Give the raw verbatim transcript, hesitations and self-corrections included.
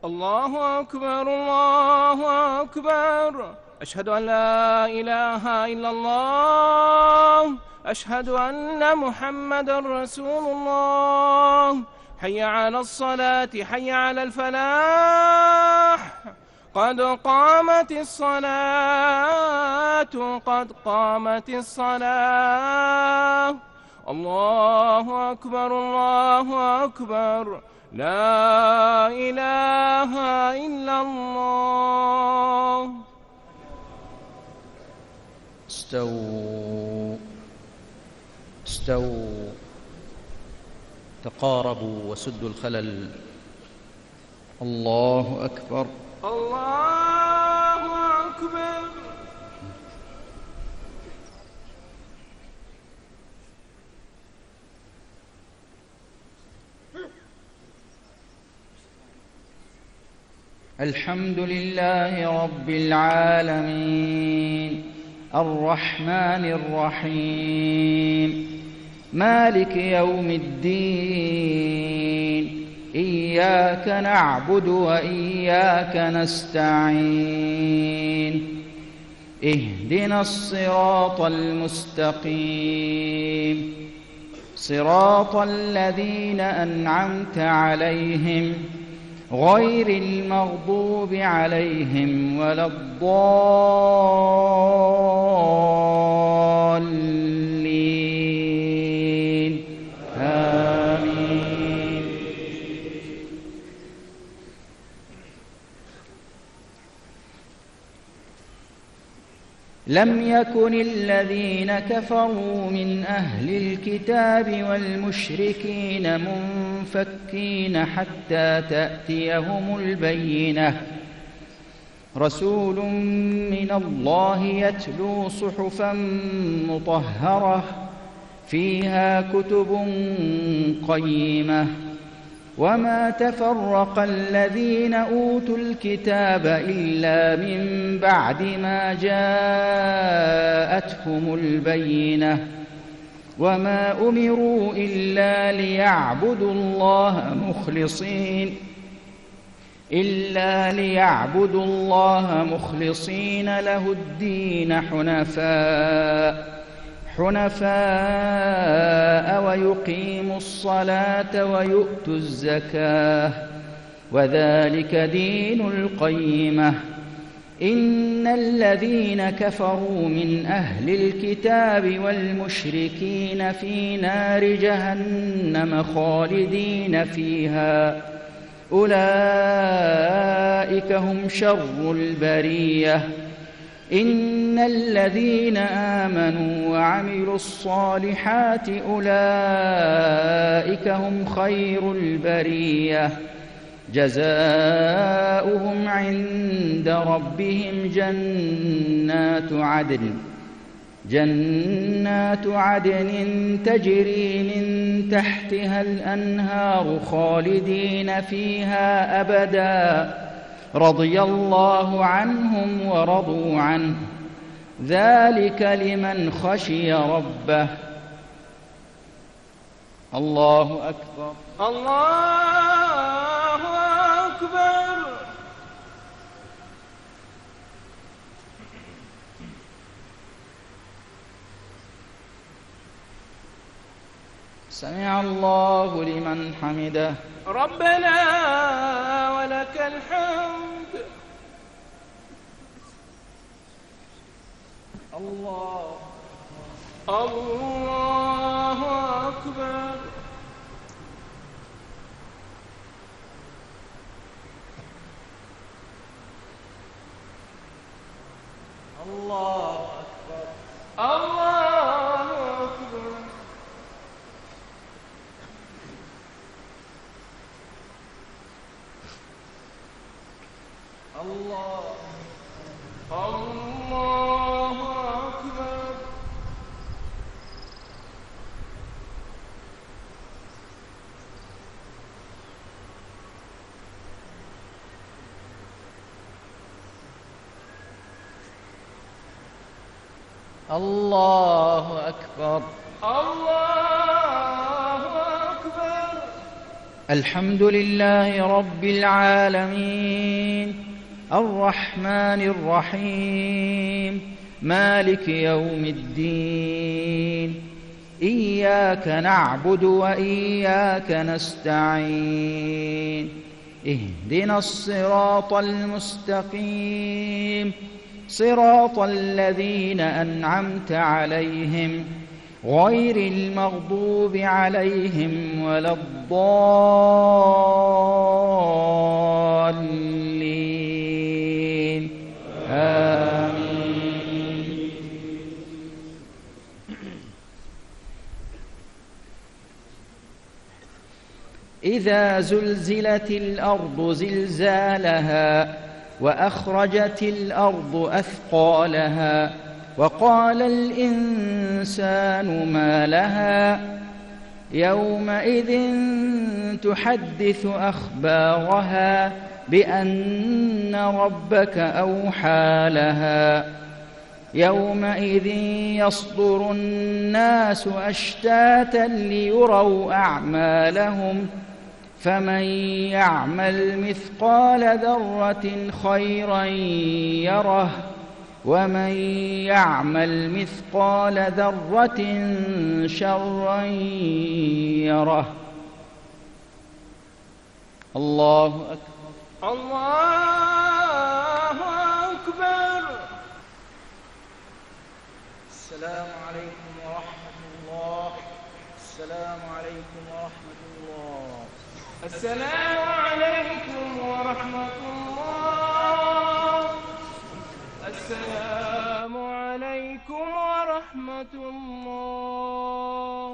الله أكبر الله أكبر. أشهد أن لا إله إلا الله. أشهد أن محمدًا رسول الله. حي على الصلاة حي على الفلاح. قد قامت الصلاة قد قامت الصلاة. الله أكبر الله أكبر. لا إله إلا الله. استووا استووا تقاربوا وسدوا الخلل. الله أكبر الله أكبر. الحمد لله رب العالمين الرحمن الرحيم مالك يوم الدين. إياك نعبد وإياك نستعين. اهدنا الصراط المستقيم صراط الذين أنعمت عليهم غير المغضوب عليهم ولا الضالين. آمين. لم يكن الذين كفروا من أهل الكتاب والمشركين منفكين حتى تأتيهم البينة. رسول من الله يتلو صحفا مطهرة فيها كتب قيمة. وما تفرق الذين أوتوا الكتاب إلا من بعد ما جاءتهم البينة. وما أمروا إلا ليعبدوا الله مخلصين إلا ليعبدوا الله مخلصين له الدين حنفاء حنفاء ويقيموا الصلاة ويؤتوا الزكاة وذلك دين القيمة. إن الذين كفروا من أهل الكتاب والمشركين في نار جهنم خالدين فيها أولئك هم شر البرية. إن الذين آمنوا وعملوا الصالحات أولئك هم خير البرية. جزاؤهم عند ربهم جنات عدن جنات عدن تجري من تحتها الأنهار خالدين فيها أبدا. رضي الله عنهم ورضوا عنه ذلك لمن خشي ربه. الله أكبر الله أكبر. سمع الله لمن حمده. ربنا ولك الحمد. الله الله أكبر. الله أكبر الله أكبر. الله الله أكبر. الله أكبر الله أكبر. الحمد لله رب العالمين الرحمن الرحيم مالك يوم الدين إياك نعبد وإياك نستعين اهدنا الصراط المستقيم صراط الذين أنعمت عليهم غير المغضوب عليهم ولا الضالين آمين. إذا زلزلت الأرض زلزالها وأخرجت الأرض أثقالها وقال الإنسان ما لها يومئذ تحدث أخبارها بأن ربك أوحى لها يومئذ يصدر الناس أشتاتا ليروا أعمالهم فمن يعمل مثقال ذرة خيرا يره ومن يعمل مثقال ذرة شرا يره. الله أكبر. الله أكبر. السلام عليكم ورحمة الله. السلام عليكم ورحمة الله. السلام عليكم ورحمة الله. السلام عليكم ورحمة الله.